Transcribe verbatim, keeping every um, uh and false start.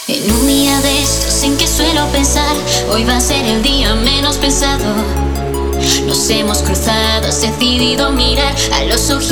En un día de estos en que suelo pensar, hoy va a ser el día menos pensado. Nos hemos cruzado, has decidido mirar a los ojitos